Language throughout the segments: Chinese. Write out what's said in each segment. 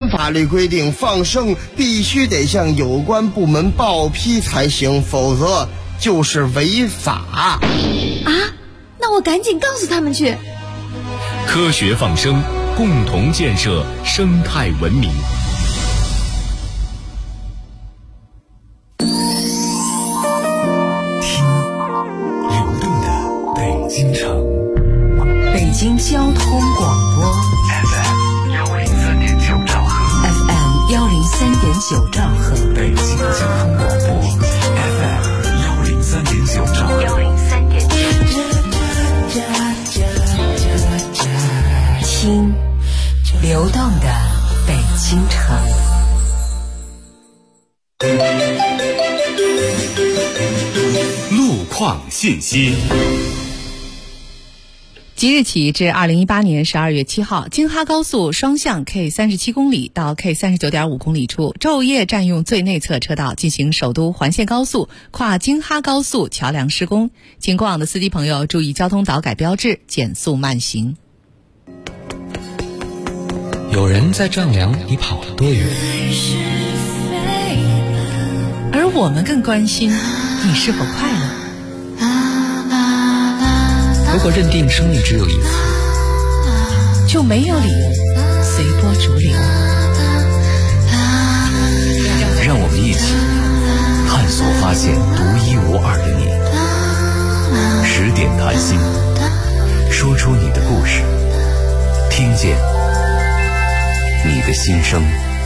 法律规定，放生必须得向有关部门报批才行，否则就是违法。 啊，那我赶紧告诉他们去。 科学放生，共同建设生态文明。 听流动的北京城， 北京交通广播 FM 103.9兆赫 FM 103.9兆赫， 北京交通广播 FM 103.9兆赫。 听流动的北京城。 路况信息。 即日起至2018年12月7号，京哈高速双向 K37公里到 K39.5公里处昼夜占用最内侧车道进行首都环线高速跨京哈高速桥梁施工，请过往的司机朋友注意交通导改标志，减速慢行。 有人在丈量你跑了多远， 而我们更关心你是否快乐。 如果认定生命只有一次， 就没有理由随波逐流。 让我们一起探索发现独一无二的你。10点谈心，说出你的故事，听见你的心声。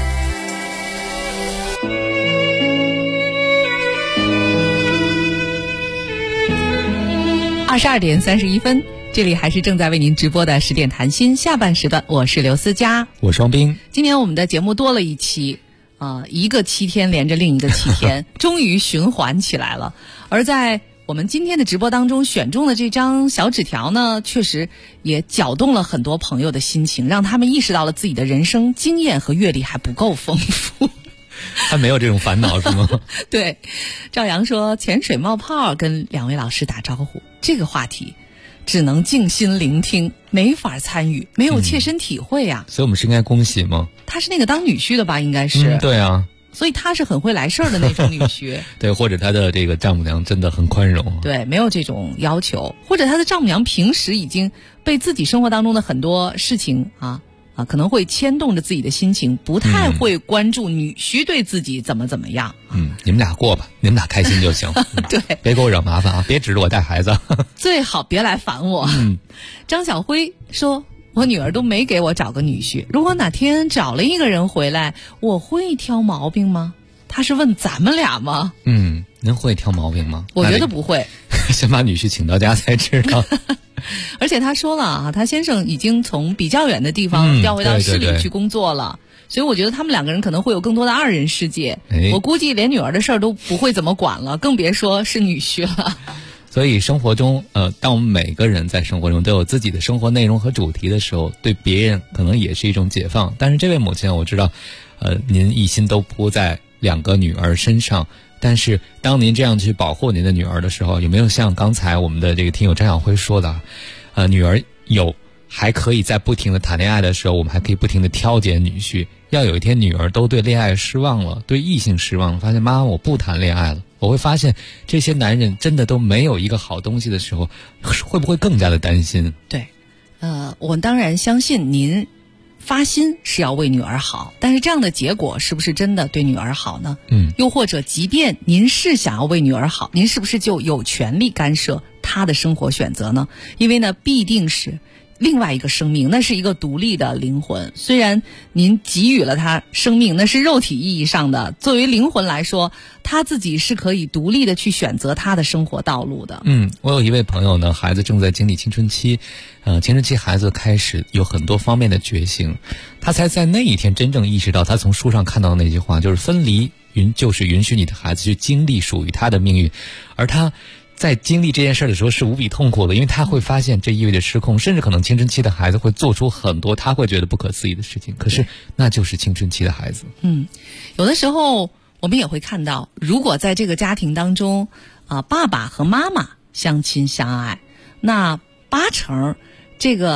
22点31分，这里还是正在为您直播的10点谈心下半时段，我是刘思佳， 我双冰。 今年我们的节目多了一期，一个7天连着另一个7天，终于循环起来了。而在我们今天的直播当中选中的这张小纸条呢，确实也搅动了很多朋友的心情，让他们意识到了自己的人生经验和阅历还不够丰富。 他没有这种烦恼是吗？ 对，赵阳说潜水冒泡跟2位老师打招呼，这个话题只能静心聆听，没法参与，没有切身体会呀。 所以我们是应该恭喜吗？ 他是那个当女婿的吧，应该是。 对啊， 所以他是很会来事儿的那种女婿。 对，或者他的这个丈母娘真的很宽容。 对，没有这种要求，或者他的丈母娘平时已经被自己生活当中的很多事情可能会牵动着自己的心情，不太会关注女婿对自己怎么样。 你们俩过吧，你们俩开心就行。 对， 别给我惹麻烦啊，别指着我带孩子。 最好别来烦我。张小辉说，我女儿都没给我找个女婿，如果哪天找了一个人回来，我会挑毛病吗？他是问咱们俩吗？ 您会挑毛病吗？ 我觉得不会。 先把女婿请到家才知道。 而且他说了他先生已经从比较远的地方调回到市里去工作了，所以我觉得他们2个人可能会有更多的2人世界。我估计连女儿的事儿都不会怎么管了，更别说是女婿了。 所以生活中当我们每个人在生活中都有自己的生活内容和主题的时候，对别人可能也是一种解放。但是这位母亲，我知道您一心都扑在2个女儿身上，但是当您这样去保护您的女儿的时候，有没有像刚才我们的这个听友张小辉说的，女儿还可以在不停的谈恋爱的时候，我们还可以不停的挑拣女婿。要有一天女儿都对恋爱失望了，对异性失望了，发现妈妈我不谈恋爱了，我会发现这些男人真的都没有一个好东西的时候，会不会更加的担心？ 对，我当然相信您发心是要为女儿好，但是这样的结果是不是真的对女儿好呢？又或者即便您是想要为女儿好，您是不是就有权利干涉她的生活选择呢？因为呢，必定是另外一个生命，那是一个独立的灵魂。虽然您给予了他生命，那是肉体意义上的，作为灵魂来说，他自己是可以独立的去选择他的生活道路的。 我有一位朋友呢，孩子正在经历青春期，青春期孩子开始有很多方面的觉醒，他才在那一天真正意识到，他从书上看到的那句话，就是分离就是允许你的孩子去经历属于他的命运，而他在经历这件事的时候是无比痛苦的，因为他会发现这意味着失控，甚至可能青春期的孩子会做出很多他会觉得不可思议的事情，可是那就是青春期的孩子。 有的时候我们也会看到，如果在这个家庭当中爸爸和妈妈相亲相爱，那8成这个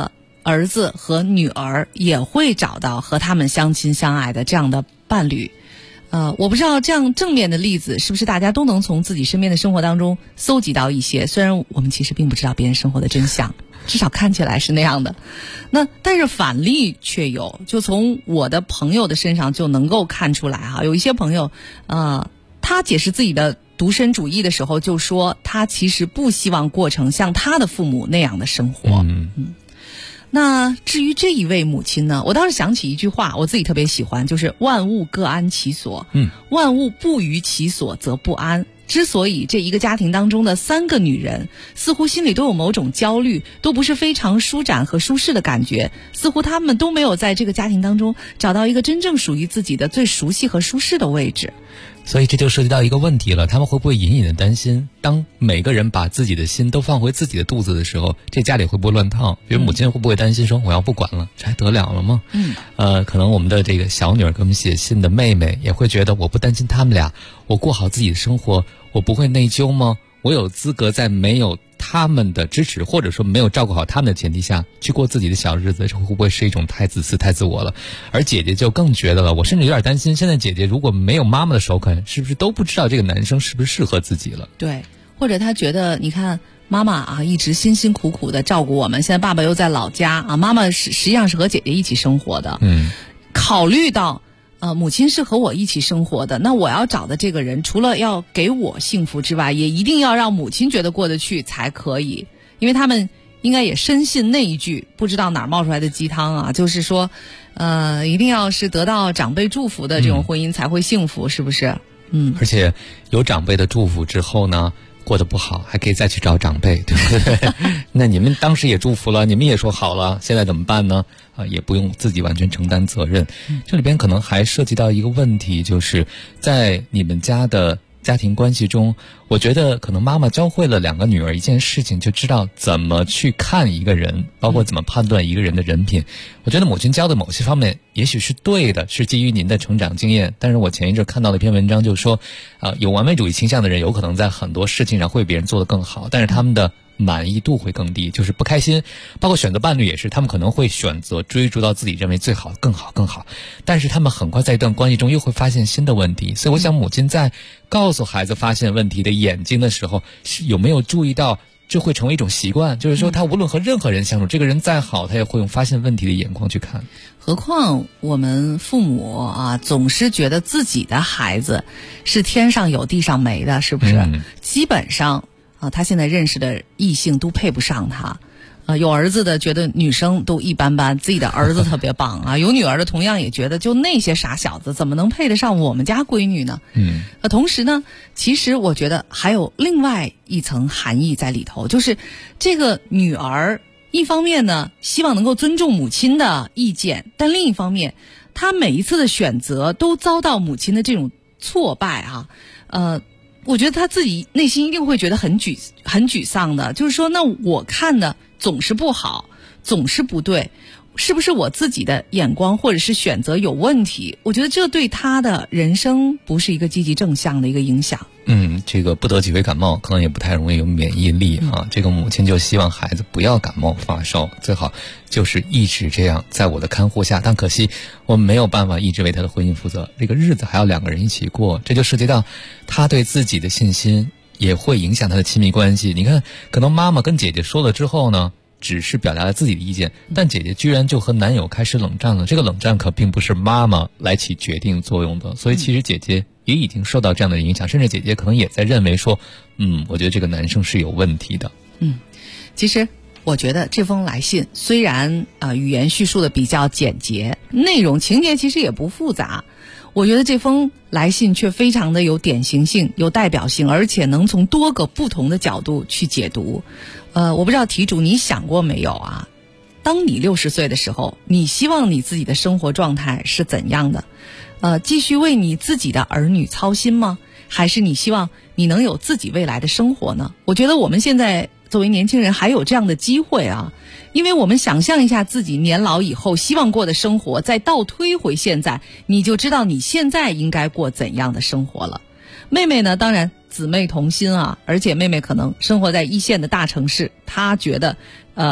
儿子和女儿也会找到和他们相亲相爱的这样的伴侣。我不知道这样正面的例子是不是大家都能从自己身边的生活当中搜集到一些，虽然我们其实并不知道别人生活的真相，至少看起来是那样的。但是反例却有，就从我的朋友的身上就能够看出来哈。有一些朋友他解释自己的独身主义的时候就说，他其实不希望过成像他的父母那样的生活。那至于这一位母亲呢，我倒是想起一句话，我自己特别喜欢，就是万物各安其所，万物不于其所则不安。之所以这一个家庭当中的3个女人似乎心里都有某种焦虑，都不是非常舒展和舒适的感觉，似乎她们都没有在这个家庭当中找到一个真正属于自己的最熟悉和舒适的位置。 所以这就涉及到一个问题了，他们会不会隐隐的担心，当每个人把自己的心都放回自己的肚子的时候，这家里会不会乱套？比如母亲会不会担心说，我要不管了，这还得了了吗？可能我们的这个小女儿给我们写信的妹妹也会觉得，我不担心他们俩，我过好自己的生活，我不会内疚吗？我有资格在没有他们的支持，或者说没有照顾好他们的前提下去过自己的小日子，这会不会是一种太自私太自我了？而姐姐就更觉得了，我甚至有点担心，现在姐姐如果没有妈妈的首肯，是不是都不知道这个男生是不是适合自己了？ 对，或者她觉得你看妈妈一直辛辛苦苦的照顾我们，现在爸爸又在老家妈妈实际上是和姐姐一起生活的。考虑到母亲是和我一起生活的，那我要找的这个人除了要给我幸福之外，也一定要让母亲觉得过得去才可以。因为他们应该也深信那一句不知道哪儿冒出来的鸡汤就是说一定要是得到长辈祝福的这种婚姻才会幸福，是不是？ 而且有长辈的祝福之后呢，过得不好还可以再去找长辈，对不对？那你们当时也祝福了，你们也说好了，现在怎么办呢？也不用自己完全承担责任。这里边可能还涉及到一个问题，就是在你们家的家庭关系中，我觉得可能妈妈教会了2个女儿一件事情，就知道怎么去看一个人，包括怎么判断一个人的人品。我觉得母亲教的某些方面也许是对的，是基于您的成长经验，但是我前一阵看到了一篇文章，就说有完美主义倾向的人有可能在很多事情上会比别人做得更好，但是他们的满意度会更低，就是不开心。包括选择伴侣也是，他们可能会选择追逐到自己认为最好更好更好，但是他们很快在一段关系中又会发现新的问题。所以我想母亲在告诉孩子发现问题的眼睛的时候，是有没有注意到这会成为一种习惯，就是说他无论和任何人相处，这个人再好他也会用发现问题的眼光去看。 何况我们父母总是觉得自己的孩子是天上有地上没的，是不是？基本上他现在认识的异性都配不上他。有儿子的觉得女生都一般般，自己的儿子特别棒有女儿的同样也觉得就那些傻小子怎么能配得上我们家闺女呢？同时呢，其实我觉得还有另外一层含义在里头，就是这个女儿一方面呢希望能够尊重母亲的意见，但另一方面她每一次的选择都遭到母亲的这种挫败我觉得他自己内心一定会觉得很沮丧的，就是说那我看的总是不好，总是不对，是不是我自己的眼光或者是选择有问题？我觉得这对他的人生不是一个积极正向的一个影响。 这个不得几回感冒可能也不太容易有免疫力这个母亲就希望孩子不要感冒发烧，最好就是一直这样在我的看护下，但可惜我们没有办法一直为他的婚姻负责，这个日子还要2个人一起过，这就涉及到他对自己的信心，也会影响他的亲密关系。你看可能妈妈跟姐姐说了之后呢，只是表达了自己的意见，但姐姐居然就和男友开始冷战了，这个冷战可并不是妈妈来起决定作用的，所以其实姐姐也已经受到这样的影响，甚至姐姐可能也在认为说我觉得这个男生是有问题的。 其实我觉得这封来信虽然语言叙述的比较简洁，内容情节其实也不复杂，我觉得这封来信却非常的有典型性，有代表性，而且能从多个不同的角度去解读。我不知道题主你想过没有当你60岁的时候，你希望你自己的生活状态是怎样的？继续为你自己的儿女操心吗？还是你希望你能有自己未来的生活呢？我觉得我们现在作为年轻人还有这样的机会因为我们想象一下自己年老以后希望过的生活，再倒推回现在，你就知道你现在应该过怎样的生活了。妹妹呢，当然姊妹同心而且妹妹可能生活在一线的大城市，她觉得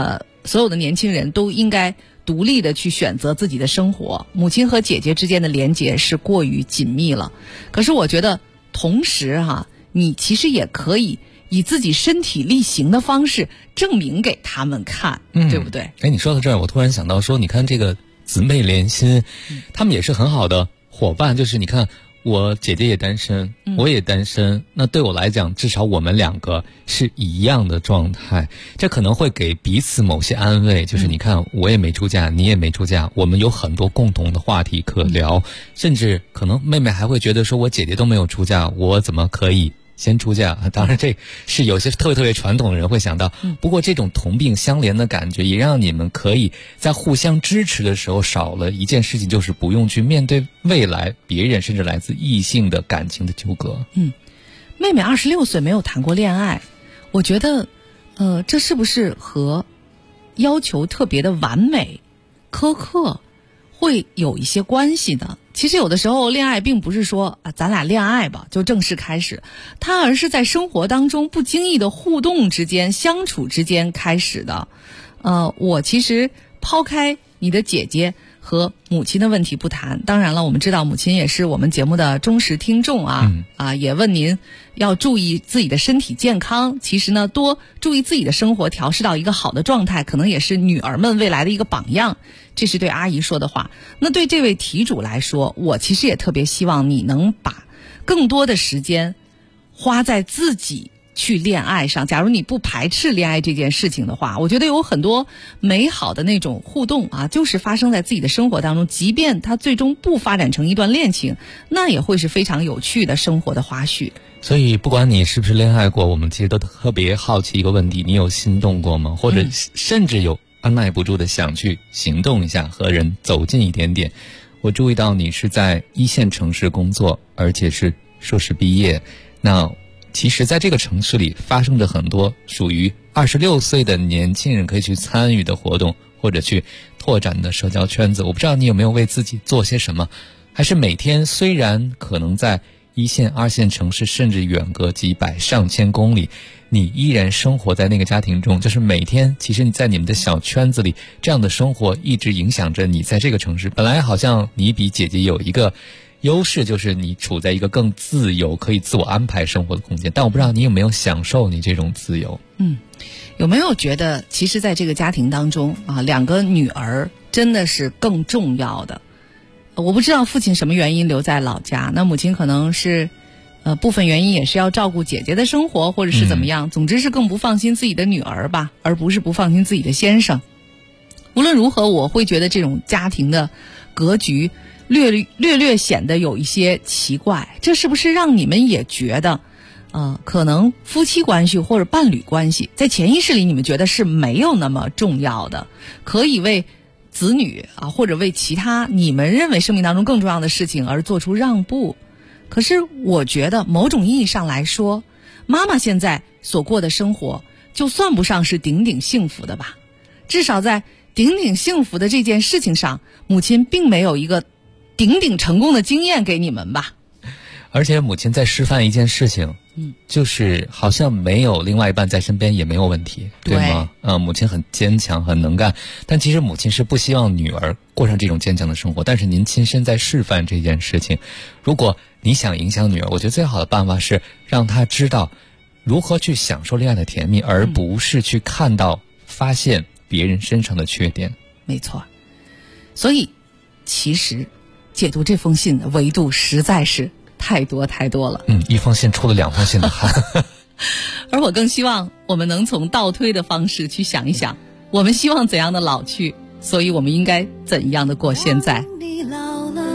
所有的年轻人都应该独立的去选择自己的生活。母亲和姐姐之间的连结是过于紧密了。可是我觉得同时你其实也可以以自己身体力行的方式证明给他们看，对不对？ 你说到这儿，我突然想到说，你看这个姊妹连心，他们也是很好的伙伴。就是你看，我姐姐也单身，我也单身，那对我来讲，至少我们两个是一样的状态，这可能会给彼此某些安慰。就是你看，我也没出嫁，你也没出嫁，我们有很多共同的话题可聊，甚至可能妹妹还会觉得说，我姐姐都没有出嫁，我怎么可以先出嫁？当然这是有些特别传统的人会想到，不过这种同病相怜的感觉也让你们可以在互相支持的时候少了一件事情，就是不用去面对未来别人甚至来自异性的感情的纠葛。 妹妹26岁没有谈过恋爱，我觉得这是不是和要求特别的完美苛刻会有一些关系呢？其实有的时候恋爱并不是说咱俩恋爱吧就正式开始，它而是在生活当中不经意的互动之间、相处之间开始的。我其实抛开你的姐姐和母亲的问题不谈，当然了，我们知道母亲也是我们节目的忠实听众也问您要注意自己的身体健康。其实呢，多注意自己的生活，调试到一个好的状态，可能也是女儿们未来的一个榜样。这是对阿姨说的话。那对这位题主来说，我其实也特别希望你能把更多的时间花在自己去恋爱上。假如你不排斥恋爱这件事情的话，我觉得有很多美好的那种互动就是发生在自己的生活当中，即便它最终不发展成一段恋情，那也会是非常有趣的生活的花絮。 所以不管你是不是恋爱过，我们其实都特别好奇一个问题，你有心动过吗？或者甚至有按耐不住的想去行动一下，和人走近一点点。我注意到你是在1线城市工作，而且是硕士毕业。那其实在这个城市里发生着很多属于26岁的年轻人可以去参与的活动，或者去拓展的社交圈子。我不知道你有没有为自己做些什么，还是每天虽然可能在1线、2线城市，甚至远隔几百上千公里，你依然生活在那个家庭中，就是每天其实你在你们的小圈子里，这样的生活一直影响着你在这个城市。本来好像你比姐姐有一个优势，就是你处在一个更自由可以自我安排生活的空间，但我不知道你有没有享受你这种自由。 有没有觉得其实在这个家庭当中2个女儿真的是更重要的？我不知道父亲什么原因留在老家，那母亲可能是部分原因也是要照顾姐姐的生活，或者是怎么样，总之是更不放心自己的女儿吧，而不是不放心自己的先生。无论如何，我会觉得这种家庭的格局略显得有一些奇怪。这是不是让你们也觉得可能夫妻关系或者伴侣关系在潜意识里你们觉得是没有那么重要的，可以为子女或者为其他你们认为生命当中更重要的事情而做出让步？可是我觉得某种意义上来说，妈妈现在所过的生活就算不上是顶顶幸福的吧。至少在顶顶幸福的这件事情上，母亲并没有一个顶顶成功的经验给你们吧。 而且母亲在示范一件事情，就是好像没有另外一半在身边也没有问题，对吗？母亲很坚强，很能干，但其实母亲是不希望女儿过上这种坚强的生活。但是您亲身在示范这件事情，如果你想影响女儿，我觉得最好的办法是让她知道如何去享受恋爱的甜蜜，而不是去看到发现别人身上的缺点。 没错。所以其实解读这封信的维度实在是太多了。 一封信出了2封信的汗。 而我更希望我们能从倒推的方式去想一想，我们希望怎样的老去，所以我们应该怎样的过现在。 你老了，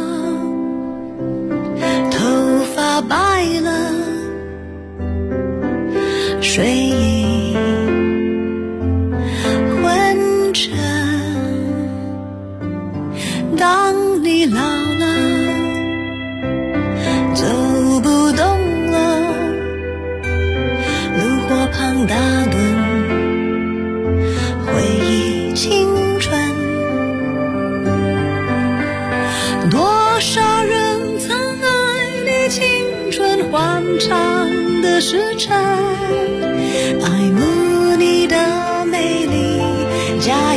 头发白了，睡意昏沉。当你老了，走不动了，炉火旁打盹，回忆青春。多少人曾爱你青春欢畅的时辰，爱慕你的美丽，加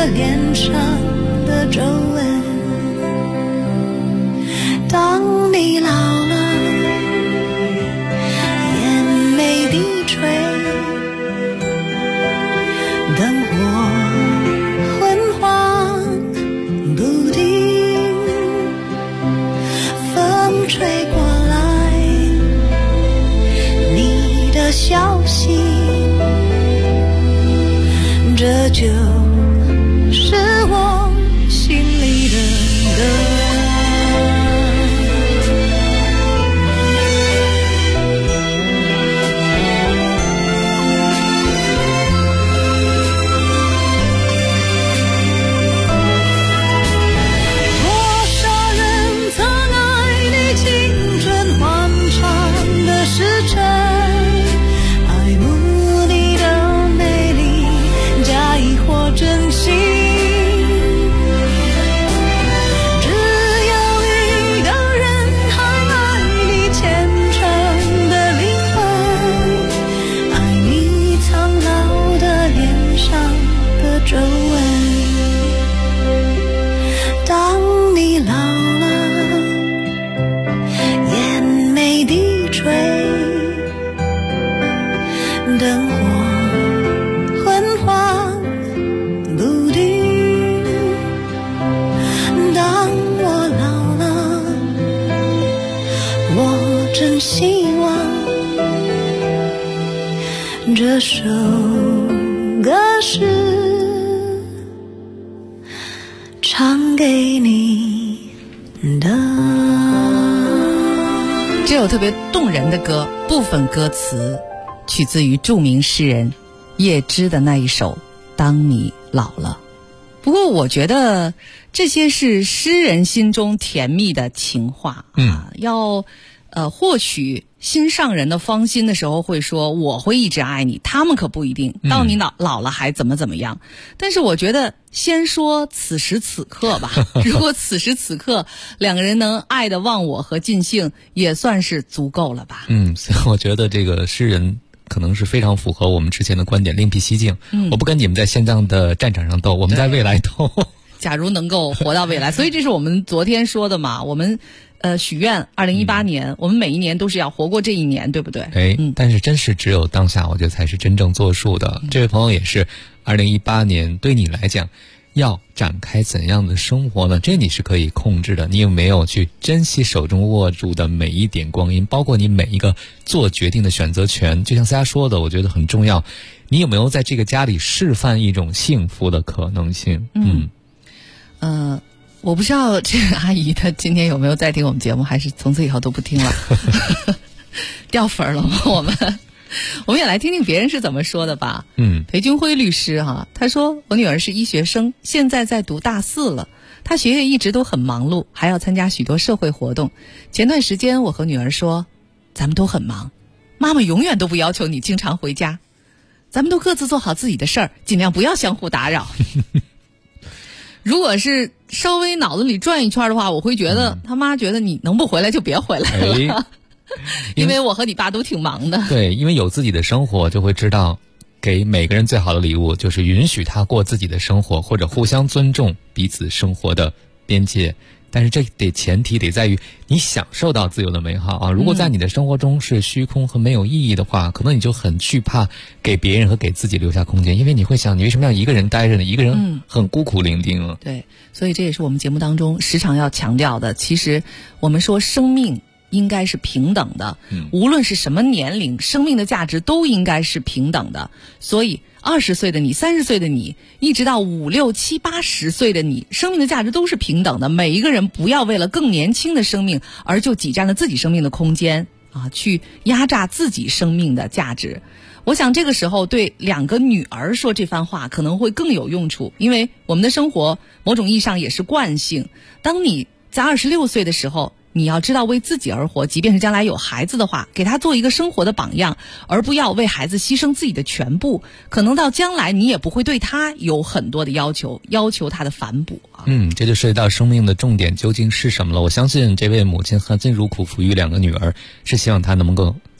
脸上的皱纹。当你老了，眼眉低垂，灯火昏黄不定，风吹过来你的消息，这就是我心里的歌。这首歌是唱给你的。 这首特别动人的歌，部分歌词取自于著名诗人叶芝的那一首《当你老了》。不过我觉得这些是诗人心中甜蜜的情话啊，要获取心上人的芳心的时候会说我会一直爱你，他们可不一定，到你老了还怎么样。但是我觉得先说此时此刻吧，如果此时此刻两个人能爱得忘我和尽兴，也算是足够了吧。 所以我觉得这个诗人可能是非常符合我们之前的观点，另辟蹊径。我不跟你们在现在的战场上斗，我们在未来斗。 假如能够活到未来，所以这是我们昨天说的嘛，我们许愿2018年，我们每一年都是要活过这一年，对不对？ 但是真是只有当下，我觉得才是真正作数的。这位朋友也是2018年对你来讲要展开怎样的生活呢？这你是可以控制的。你有没有去珍惜手中握住的每一点光阴，包括你每一个做决定的选择权？就像大家说的，我觉得很重要。你有没有在这个家里示范一种幸福的可能性？ 我不知道这个阿姨她今天有没有在听我们节目，还是从此以后都不听了掉粉了吗？我们也来听听别人是怎么说的吧。裴军辉律师他说我女儿是医学生，现在在读大4了，她学业一直都很忙碌，还要参加许多社会活动。前段时间我和女儿说，咱们都很忙，妈妈永远都不要求你经常回家，咱们都各自做好自己的事儿，尽量不要相互打扰。如果是稍微脑子里转一圈的话，我会觉得他妈觉得你能不回来就别回来了。因为我和你爸都挺忙的。 对，因为有自己的生活，就会知道给每个人最好的礼物就是允许他过自己的生活，或者互相尊重彼此生活的边界。但是这前提得在于你享受到自由的美好啊！如果在你的生活中是虚空和没有意义的话，可能你就很惧怕给别人和给自己留下空间，因为你会想，你为什么要一个人待着呢？一个人很孤苦伶仃啊。 对，所以这也是我们节目当中时常要强调的。其实我们说生命应该是平等的，无论是什么年龄，生命的价值都应该是平等的。所以20岁的你，30岁的你，一直到5、6、7、80岁的你，生命的价值都是平等的。每一个人不要为了更年轻的生命而就挤占了自己生命的空间去压榨自己生命的价值。我想这个时候对2个女儿说这番话可能会更有用处，因为我们的生活某种意义上也是惯性。当你在26岁的时候，你要知道为自己而活，即便是将来有孩子的话，给他做一个生活的榜样，而不要为孩子牺牲自己的全部。可能到将来你也不会对他有很多的要求他的反哺这就涉及到生命的重点究竟是什么了。我相信这位母亲含辛茹苦抚育2个女儿，是希望她能够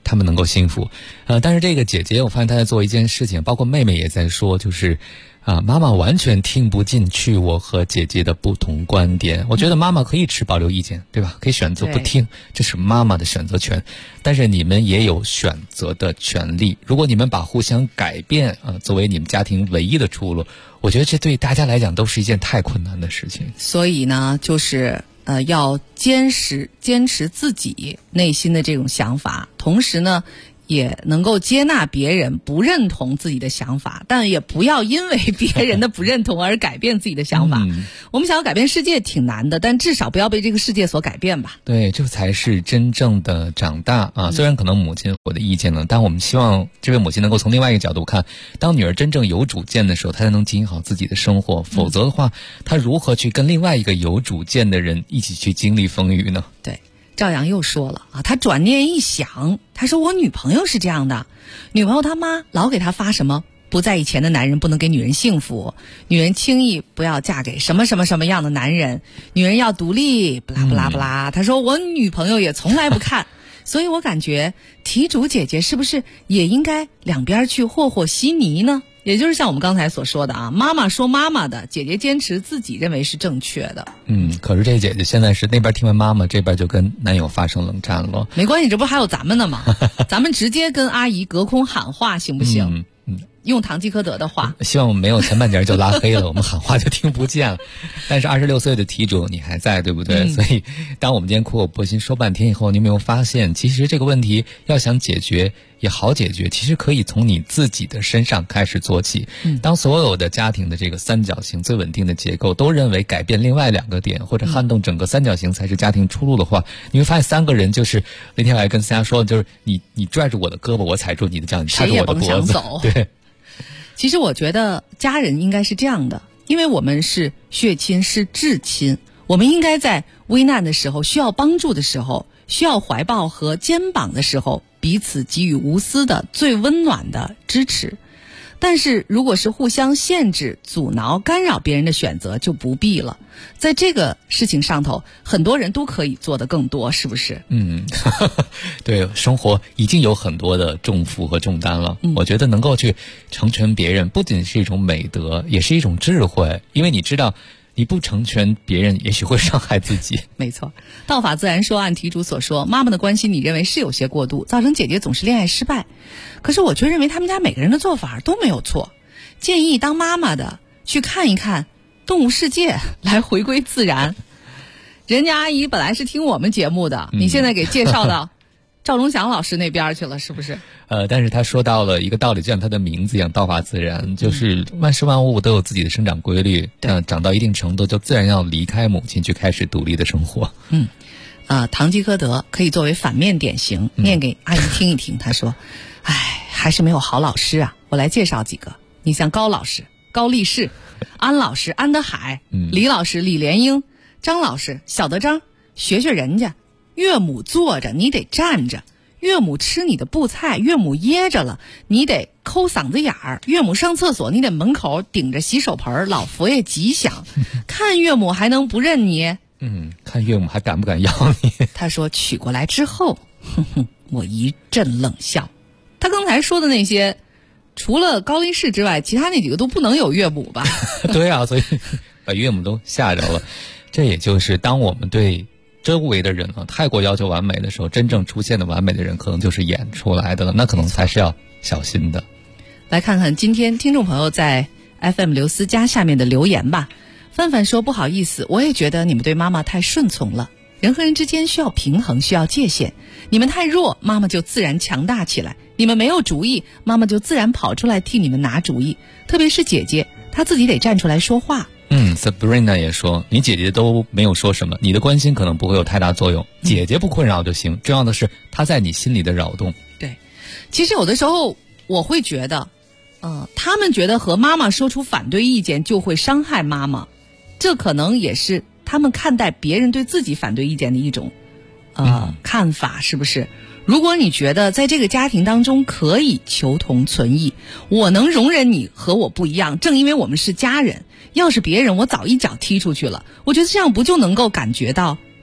他们能够幸福。但是这个姐姐我发现她在做一件事情，包括妹妹也在说，就是妈妈完全听不进去我和姐姐的不同观点。我觉得妈妈可以持保留意见，对吧？可以选择不听，这是妈妈的选择权。但是你们也有选择的权利。如果你们把互相改变作为你们家庭唯一的出路，我觉得这对大家来讲都是一件太困难的事情。 所以呢，就是要坚持自己内心的这种想法，同时呢也能够接纳别人不认同自己的想法，但也不要因为别人的不认同而改变自己的想法。我们想要改变世界挺难的，但至少不要被这个世界所改变吧。 对，这才是真正的长大虽然可能母亲我的意见呢，但我们希望这位母亲能够从另外一个角度看，当女儿真正有主见的时候，她才能经营好自己的生活。否则的话，她如何去跟另外一个有主见的人一起去经历风雨呢？ 对，赵阳又说了他转念一想，他说我女朋友是这样的，女朋友她妈老给她发什么不在以前的男人不能给女人幸福，女人轻易不要嫁给什么什么什么样的男人，女人要独立不拉不拉不拉。他说我女朋友也从来不看所以我感觉题主姐姐是不是也应该两边去和和稀泥呢？也就是像我们刚才所说的妈妈说妈妈的，姐姐坚持自己认为是正确的。 可是这姐姐现在是那边听完妈妈，这边就跟男友发生冷战了。 没关系，这不还有咱们呢吗？咱们直接跟阿姨隔空喊话行不行？用堂吉诃德的话， 希望我们没有前半截就拉黑了，我们喊话就听不见了。但是26岁的题主你还在，对不对？所以当我们今天苦口婆心说半天以后，你有没有发现其实这个问题要想解决也好解决，其实可以从你自己的身上开始做起。当所有的家庭的这个三角形最稳定的结构都认为改变另外两个点或者撼动整个三角形才是家庭出路的话，你会发现三个人就是那天我还跟大家说，就是你拽住我的胳膊，我踩住你的脚，你踏住我的脖子。对， 其实我觉得家人应该是这样的，因为我们是血亲是至亲，我们应该在危难的时候需要帮助的时候，需要怀抱和肩膀的时候，彼此给予无私的最温暖的支持。但是如果是互相限制阻挠干扰别人的选择就不必了。在这个事情上头很多人都可以做得更多，是不是？ 对，生活已经有很多的重负和重担了。我觉得能够去成全别人不仅是一种美德，也是一种智慧，因为你知道你不成全别人也许会伤害自己。 没错，道法自然说按题主所说，妈妈的关心你认为是有些过度，造成姐姐总是恋爱失败。可是我却认为他们家每个人的做法都没有错。建议当妈妈的去看一看动物世界，来回归自然。人家阿姨本来是听我们节目的，你现在给介绍到赵忠祥老师那边去了，是不是？ 但是他说到了一个道理，就像他的名字一样，道法自然，就是万事万物都有自己的生长规律。长到一定程度，就自然要离开母亲，去开始独立的生活。 堂吉诃德可以作为反面典型，念给阿姨听一听。他说：“还是没有好老师啊！我来介绍几个。你像高老师高力士，安老师安德海，李老师李莲英，张老师小德张，学学人家。岳母坐着，你得站着；岳母吃你的布菜，岳母噎着了，你得抠嗓子眼儿；岳母上厕所，你得门口顶着洗手盆，老佛爷吉祥。看岳母还能不认你？ 看岳母还敢不敢要你？ 他说娶过来之后，我一阵冷笑。他刚才说的那些，除了高力士之外，其他那几个都不能有岳母吧？ 对啊，所以把岳母都吓着了。这也就是当我们对周围的人太过要求完美的时候，真正出现的完美的人可能就是演出来的了，那可能才是要小心的。 来看看今天听众朋友在 FM 刘思佳下面的留言吧。范范说，不好意思，我也觉得你们对妈妈太顺从了，人和人之间需要平衡，需要界限。你们太弱，妈妈就自然强大起来，你们没有主意，妈妈就自然跑出来替你们拿主意，特别是姐姐，她自己得站出来说话。 Sabrina 也说，你姐姐都没有说什么，你的关心可能不会有太大作用，姐姐不困扰就行，重要的是她在你心里的扰动。 对，其实有的时候我会觉得他们觉得和妈妈说出反对意见就会伤害妈妈，这可能也是他们看待别人对自己反对意见的一种看法，是不是？如果你觉得在这个家庭当中可以求同存异，我能容忍你和我不一样，正因为我们是家人，要是别人我早一脚踢出去了，我觉得这样不就能够感觉到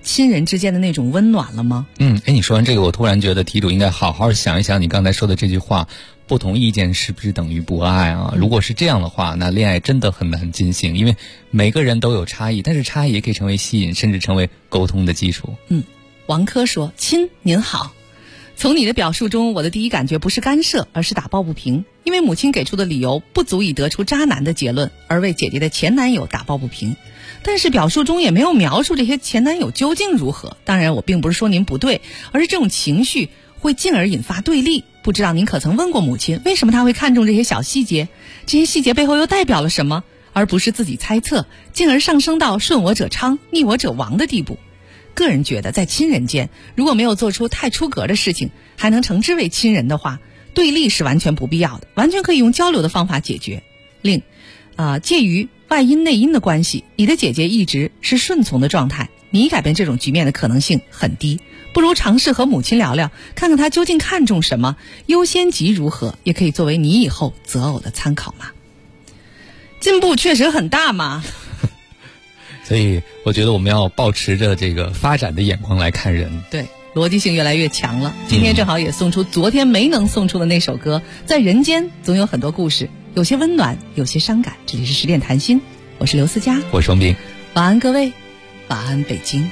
亲人之间的那种温暖了吗？ 你说完这个，我突然觉得题主应该好好想一想你刚才说的这句话，不同意见是不是等于不爱啊？如果是这样的话，那恋爱真的很难进行，因为每个人都有差异，但是差异也可以成为吸引，甚至成为沟通的基础。 王珂说：亲，您好。从你的表述中，我的第一感觉不是干涉，而是打抱不平。因为母亲给出的理由不足以得出渣男的结论，而为姐姐的前男友打抱不平。但是表述中也没有描述这些前男友究竟如何。当然，我并不是说您不对，而是这种情绪会进而引发对立。不知道您可曾问过母亲，为什么她会看重这些小细节？这些细节背后又代表了什么？而不是自己猜测，进而上升到顺我者昌，逆我者亡的地步。个人觉得，在亲人间，如果没有做出太出格的事情，还能称之为亲人的话，对立是完全不必要的，完全可以用交流的方法解决。介于外因内因的关系，你的姐姐一直是顺从的状态，你改变这种局面的可能性很低。不如尝试和母亲聊聊，看看她究竟看重什么，优先级如何，也可以作为你以后择偶的参考嘛。进步确实很大嘛。 所以我觉得我们要保持着这个发展的眼光来看人。 对，逻辑性越来越强了。今天正好也送出昨天没能送出的那首歌，在人间总有很多故事，有些温暖，有些伤感。这里是10点谈心，我是刘思佳， 我是双冰。 晚安各位，晚安北京。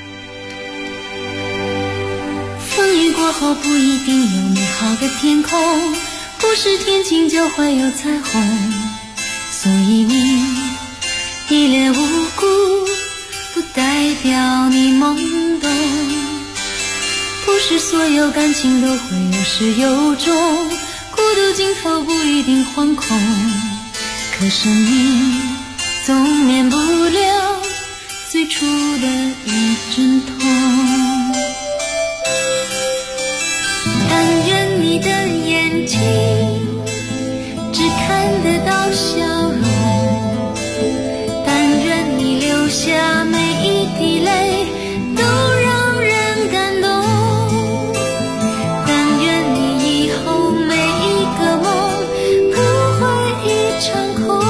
风雨过后不一定有美好的天空，不是天晴就会有彩虹，所以你一脸无辜不代表你懵懂，不是所有感情都会有始有终，孤独尽头不一定惶恐，可生命总免不了最初的一阵痛。但愿你的眼睛只看得到笑容，但愿你流下每一滴泪都让人感动，但愿你以后每一个梦不会一场空。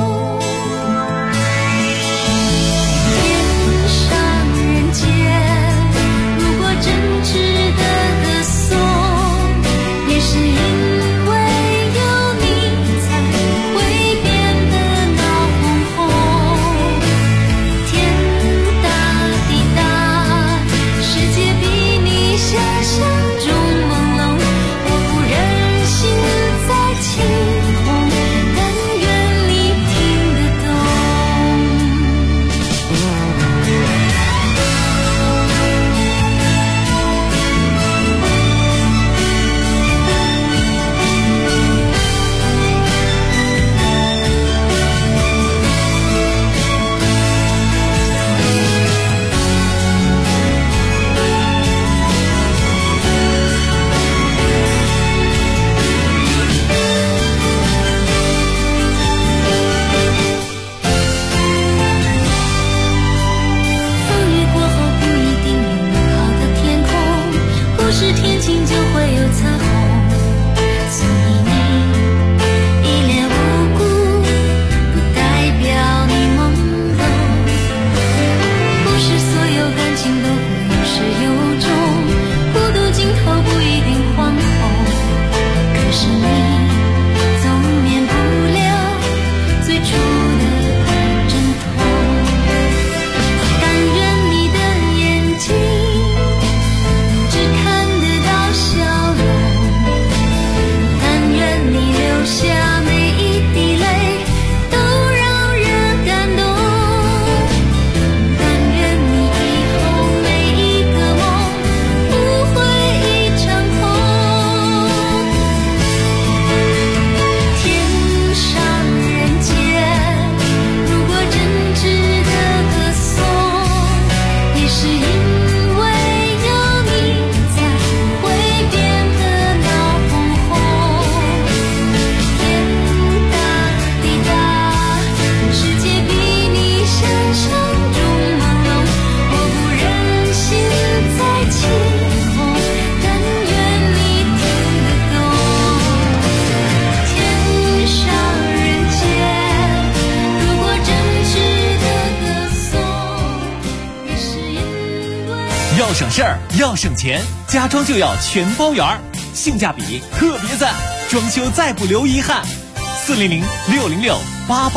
天上人间，如果真值得歌颂，也是因为有你在省事儿，要省钱，家装就要全包圆儿，性价比特别赞，装修再不留遗憾。400-606-8888